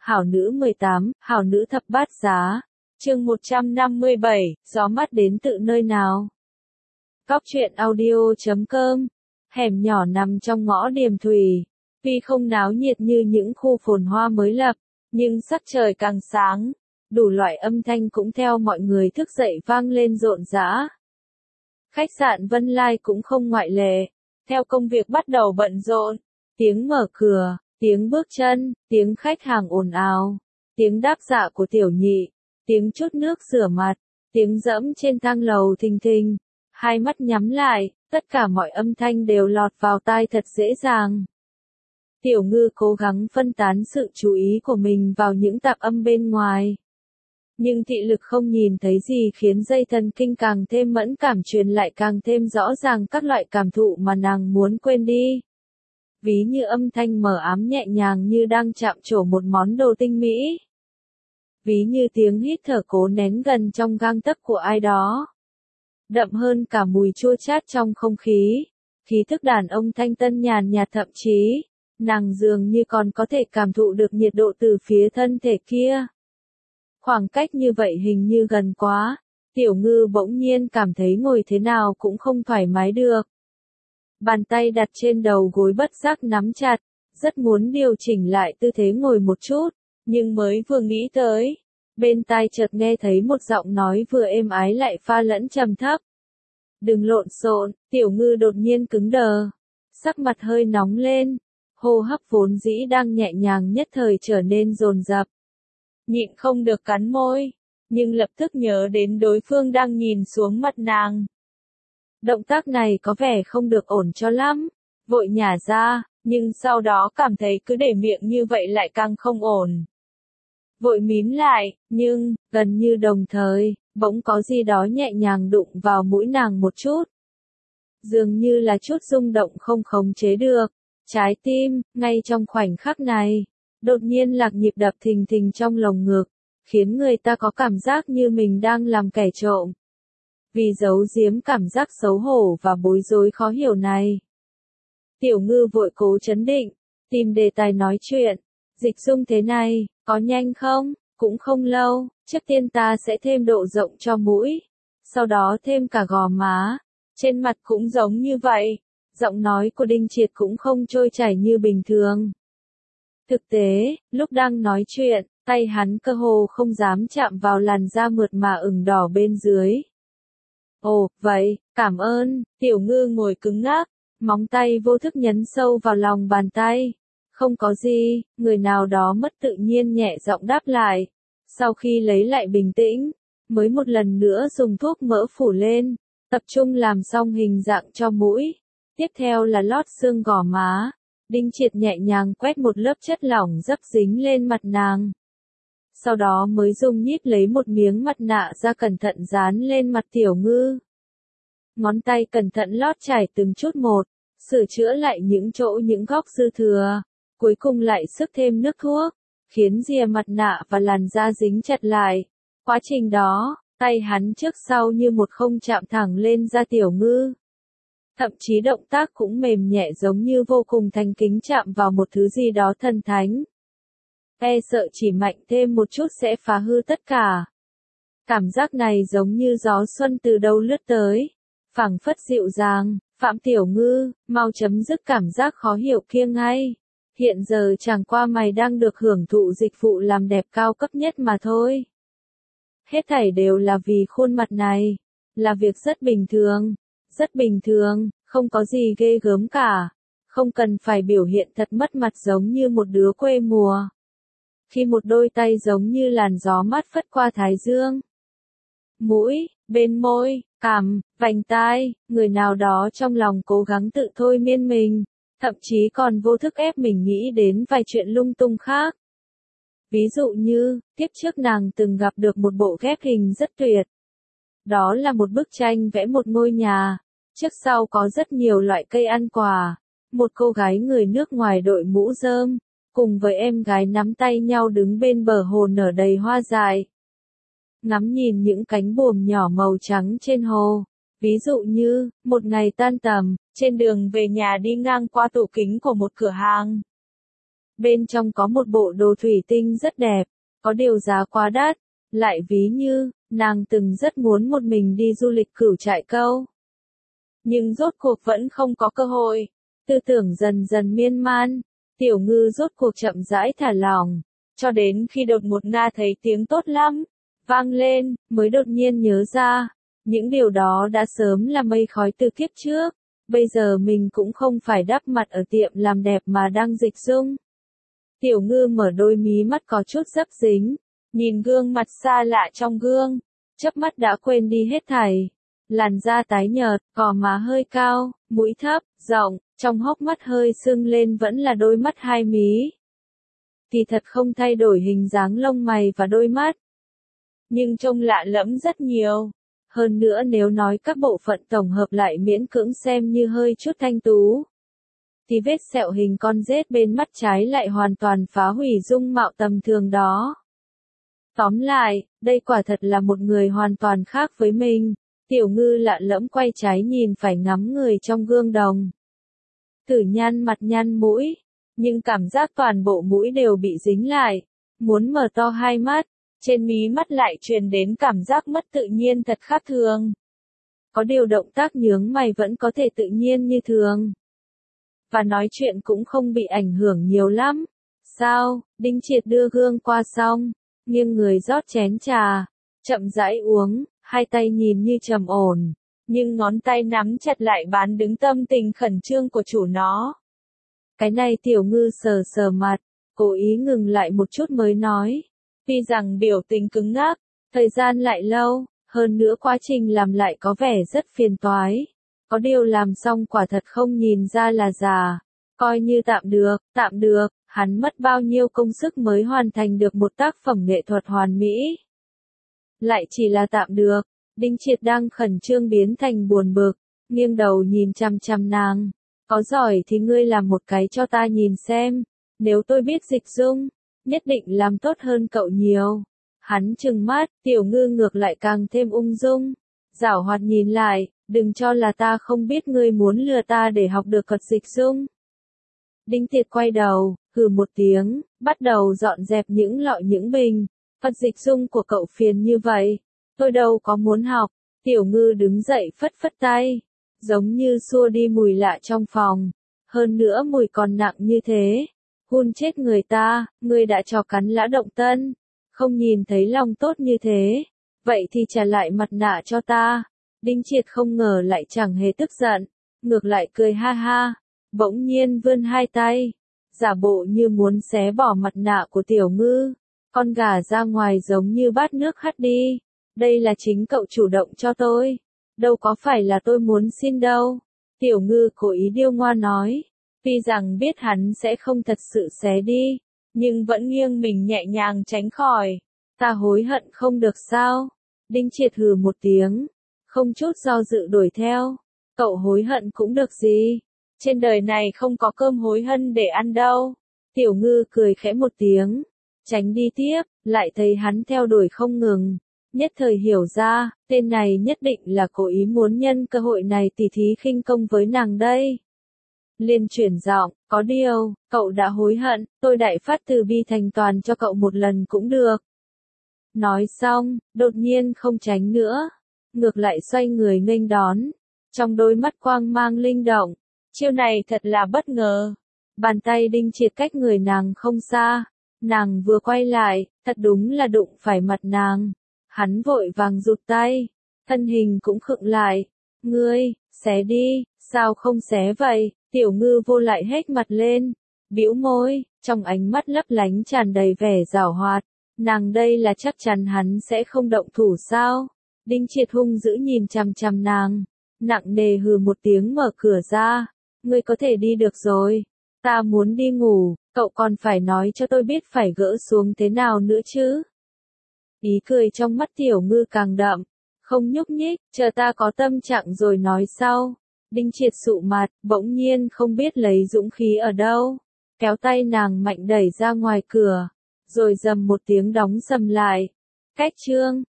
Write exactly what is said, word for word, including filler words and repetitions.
Hảo nữ mười tám, hảo nữ thập bát giá. Chương một trăm năm mươi bảy, gió mát đến tự nơi nào. Cóc truyện audio chấm com. Hẻm nhỏ nằm trong ngõ Điềm Thùy. Tuy không náo nhiệt như những khu phồn hoa mới lập, nhưng sắc trời càng sáng, đủ loại âm thanh cũng theo mọi người thức dậy vang lên rộn rã. Khách sạn Vân Lai cũng không ngoại lệ, theo công việc bắt đầu bận rộn, tiếng mở cửa, tiếng bước chân, tiếng khách hàng ồn ào, tiếng đáp dạ của tiểu nhị, tiếng chút nước rửa mặt, tiếng dẫm trên thang lầu thình thình, hai mắt nhắm lại, tất cả mọi âm thanh đều lọt vào tai thật dễ dàng. Tiểu Ngư cố gắng phân tán sự chú ý của mình vào những tạp âm bên ngoài. Nhưng thị lực không nhìn thấy gì khiến dây thần kinh càng thêm mẫn cảm truyền lại càng thêm rõ ràng các loại cảm thụ mà nàng muốn quên đi. Ví như âm thanh mờ ám nhẹ nhàng như đang chạm trổ một món đồ tinh mỹ. Ví như tiếng hít thở cố nén gần trong gang tấc của ai đó. Đậm hơn cả mùi chua chát trong không khí. Khí thức đàn ông thanh tân nhàn nhạt, thậm chí, nàng dường như còn có thể cảm thụ được nhiệt độ từ phía thân thể kia. Khoảng cách như vậy hình như gần quá, Tiểu Ngư bỗng nhiên cảm thấy ngồi thế nào cũng không thoải mái được. Bàn tay đặt trên đầu gối bất giác nắm chặt, rất muốn điều chỉnh lại tư thế ngồi một chút, nhưng mới vừa nghĩ tới, bên tai chợt nghe thấy một giọng nói vừa êm ái lại pha lẫn trầm thấp. Đừng lộn xộn. Tiểu Ngư đột nhiên cứng đờ, sắc mặt hơi nóng lên, hô hấp vốn dĩ đang nhẹ nhàng nhất thời trở nên dồn dập. Nhịn không được cắn môi, nhưng lập tức nhớ đến đối phương đang nhìn xuống mặt nàng. Động tác này có vẻ không được ổn cho lắm, vội nhả ra, nhưng sau đó cảm thấy cứ để miệng như vậy lại càng không ổn. Vội mím lại, nhưng, gần như đồng thời, bỗng có gì đó nhẹ nhàng đụng vào mũi nàng một chút. Dường như là chút rung động không khống chế được. Trái tim, ngay trong khoảnh khắc này, đột nhiên lạc nhịp đập thình thình trong lồng ngực, khiến người ta có cảm giác như mình đang làm kẻ trộm. Vì giấu giếm cảm giác xấu hổ và bối rối khó hiểu này, Tiểu Ngư vội cố trấn định, tìm đề tài nói chuyện. Dịch dung thế này, có nhanh không? Cũng không lâu, trước tiên ta sẽ thêm độ rộng cho mũi, sau đó thêm cả gò má, trên mặt cũng giống như vậy. Giọng nói của Đinh Triệt cũng không trôi chảy như bình thường. Thực tế, lúc đang nói chuyện, tay hắn cơ hồ không dám chạm vào làn da mượt mà ửng đỏ bên dưới. Ồ, vậy, cảm ơn. Tiểu Ngư ngồi cứng ngắc, móng tay vô thức nhấn sâu vào lòng bàn tay. Không có gì, người nào đó mất tự nhiên nhẹ giọng đáp lại. Sau khi lấy lại bình tĩnh, mới một lần nữa dùng thuốc mỡ phủ lên, tập trung làm xong hình dạng cho mũi. Tiếp theo là lót xương gò má. Đinh Triệt nhẹ nhàng quét một lớp chất lỏng dấp dính lên mặt nàng. Sau đó mới dùng nhíp lấy một miếng mặt nạ ra cẩn thận dán lên mặt Tiểu Ngư. Ngón tay cẩn thận lót chải từng chút một, sửa chữa lại những chỗ những góc dư thừa. Cuối cùng lại sức thêm nước thuốc, khiến rìa mặt nạ và làn da dính chặt lại. Quá trình đó, tay hắn trước sau như một không chạm thẳng lên da Tiểu Ngư. Thậm chí động tác cũng mềm nhẹ giống như vô cùng thành kính chạm vào một thứ gì đó thần thánh. E sợ chỉ mạnh thêm một chút sẽ phá hư tất cả. Cảm giác này giống như gió xuân từ đâu lướt tới. Phảng phất dịu dàng. Phạm Tiểu Ngư, mau chấm dứt cảm giác khó hiểu kia ngay. Hiện giờ chẳng qua mày đang được hưởng thụ dịch vụ làm đẹp cao cấp nhất mà thôi. Hết thảy đều là vì khuôn mặt này. Là việc rất bình thường. Rất bình thường, không có gì ghê gớm cả. Không cần phải biểu hiện thật mất mặt giống như một đứa quê mùa. Khi một đôi tay giống như làn gió mát phất qua thái dương. Mũi, bên môi, cằm, vành tai, người nào đó trong lòng cố gắng tự thôi miên mình, thậm chí còn vô thức ép mình nghĩ đến vài chuyện lung tung khác. Ví dụ như, tiếp trước nàng từng gặp được một bộ ghép hình rất tuyệt. Đó là một bức tranh vẽ một ngôi nhà, trước sau có rất nhiều loại cây ăn quả, một cô gái người nước ngoài đội mũ rơm, cùng với em gái nắm tay nhau đứng bên bờ hồ nở đầy hoa dại. Ngắm nhìn những cánh buồm nhỏ màu trắng trên hồ, ví dụ như, một ngày tan tầm, trên đường về nhà đi ngang qua tủ kính của một cửa hàng. Bên trong có một bộ đồ thủy tinh rất đẹp, có điều giá quá đắt, lại ví như, nàng từng rất muốn một mình đi du lịch Cửu Trại Câu. Nhưng rốt cuộc vẫn không có cơ hội, tư tưởng dần dần miên man, Tiểu Ngư rốt cuộc chậm rãi thả lỏng, cho đến khi đột một Nga thấy tiếng tốt lắm, vang lên, mới đột nhiên nhớ ra, những điều đó đã sớm là mây khói từ kiếp trước, bây giờ mình cũng không phải đắp mặt ở tiệm làm đẹp mà đang dịch dung. Tiểu Ngư mở đôi mí mắt có chút dấp dính, nhìn gương mặt xa lạ trong gương, chớp mắt đã quên đi hết thảy. Làn da tái nhợt, gò má hơi cao, mũi thấp, rộng, trong hốc mắt hơi sưng lên vẫn là đôi mắt hai mí. Kỳ thật không thay đổi hình dáng lông mày và đôi mắt, nhưng trông lạ lẫm rất nhiều. Hơn nữa nếu nói các bộ phận tổng hợp lại miễn cưỡng xem như hơi chút thanh tú, thì vết sẹo hình con rết bên mắt trái lại hoàn toàn phá hủy dung mạo tầm thường đó. Tóm lại, đây quả thật là một người hoàn toàn khác với mình. Tiểu Ngư lạ lẫm quay trái nhìn phải ngắm người trong gương đồng. Thử nhăn mặt nhăn mũi, nhưng cảm giác toàn bộ mũi đều bị dính lại, muốn mở to hai mắt, trên mí mắt lại truyền đến cảm giác mất tự nhiên thật khác thường. Có điều động tác nhướng mày vẫn có thể tự nhiên như thường. Và nói chuyện cũng không bị ảnh hưởng nhiều lắm. Sao? Đinh Triệt đưa gương qua xong, nghiêng người rót chén trà, chậm rãi uống, hai tay nhìn như trầm ổn, nhưng ngón tay nắm chặt lại bán đứng tâm tình khẩn trương của chủ nó. Cái này Tiểu Ngư sờ sờ mặt, cố ý ngừng lại một chút mới nói. Tuy rằng biểu tình cứng ngắc, thời gian lại lâu, hơn nữa quá trình làm lại có vẻ rất phiền toái. Có điều làm xong quả thật không nhìn ra là già, coi như tạm được, tạm được, hắn mất bao nhiêu công sức mới hoàn thành được một tác phẩm nghệ thuật hoàn mỹ. Lại chỉ là tạm được, Đinh Triệt đang khẩn trương biến thành buồn bực, nghiêng đầu nhìn chằm chằm nàng. Có giỏi thì ngươi làm một cái cho ta nhìn xem, nếu tôi biết dịch dung, nhất định làm tốt hơn cậu nhiều. Hắn trừng mắt, Tiểu Ngư ngược lại càng thêm ung dung. Giảo hoạt nhìn lại, đừng cho là ta không biết ngươi muốn lừa ta để học được thuật dịch dung. Đinh Triệt quay đầu, hừ một tiếng, bắt đầu dọn dẹp những lọ những bình. Thuật dịch dung của cậu phiền như vậy, tôi đâu có muốn học. Tiểu Ngư đứng dậy phất phất tay, giống như xua đi mùi lạ trong phòng. Hơn nữa mùi còn nặng như thế. Hun chết người ta, ngươi đã cho cắn lã động tân. Không nhìn thấy lòng tốt như thế. Vậy thì trả lại mặt nạ cho ta. Đinh Triệt không ngờ lại chẳng hề tức giận. Ngược lại cười ha ha. Bỗng nhiên vươn hai tay. Giả bộ như muốn xé bỏ mặt nạ của Tiểu Ngư. Con gà ra ngoài giống như bát nước hắt đi. Đây là chính cậu chủ động cho tôi. Đâu có phải là tôi muốn xin đâu. Tiểu Ngư cố ý điêu ngoa nói. Tuy rằng biết hắn sẽ không thật sự xé đi, nhưng vẫn nghiêng mình nhẹ nhàng tránh khỏi. Ta hối hận không được sao? Đinh Triệt hừ một tiếng, không chút do dự đuổi theo. Cậu hối hận cũng được gì? Trên đời này không có cơm hối hận để ăn đâu. Tiểu Ngư cười khẽ một tiếng, tránh đi tiếp, lại thấy hắn theo đuổi không ngừng. Nhất thời hiểu ra, tên này nhất định là cố ý muốn nhân cơ hội này tỉ thí khinh công với nàng đây. Liền chuyển giọng, có điều, cậu đã hối hận, tôi đại phát từ bi thành toàn cho cậu một lần cũng được. Nói xong, đột nhiên không tránh nữa, ngược lại xoay người nghênh đón, trong đôi mắt quang mang linh động, chiêu này thật là bất ngờ. Bàn tay Đinh Triệt cách người nàng không xa, nàng vừa quay lại, thật đúng là đụng phải mặt nàng. Hắn vội vàng rụt tay, thân hình cũng khựng lại. Ngươi, xé đi, sao không xé vậy? Tiểu Ngư vô lại hết mặt lên, bĩu môi, trong ánh mắt lấp lánh tràn đầy vẻ giảo hoạt. Nàng đây là chắc chắn hắn sẽ không động thủ sao? Đinh Triệt hung dữ nhìn chằm chằm nàng, nặng nề hừ một tiếng mở cửa ra. Ngươi có thể đi được rồi, ta muốn đi ngủ, cậu còn phải nói cho tôi biết phải gỡ xuống thế nào nữa chứ? Ý cười trong mắt Tiểu Ngư càng đậm, không nhúc nhích, chờ ta có tâm trạng rồi nói sau. Đinh Triệt sụ mặt, bỗng nhiên không biết lấy dũng khí ở đâu, kéo tay nàng mạnh đẩy ra ngoài cửa, rồi dầm một tiếng đóng sầm lại. Cách chương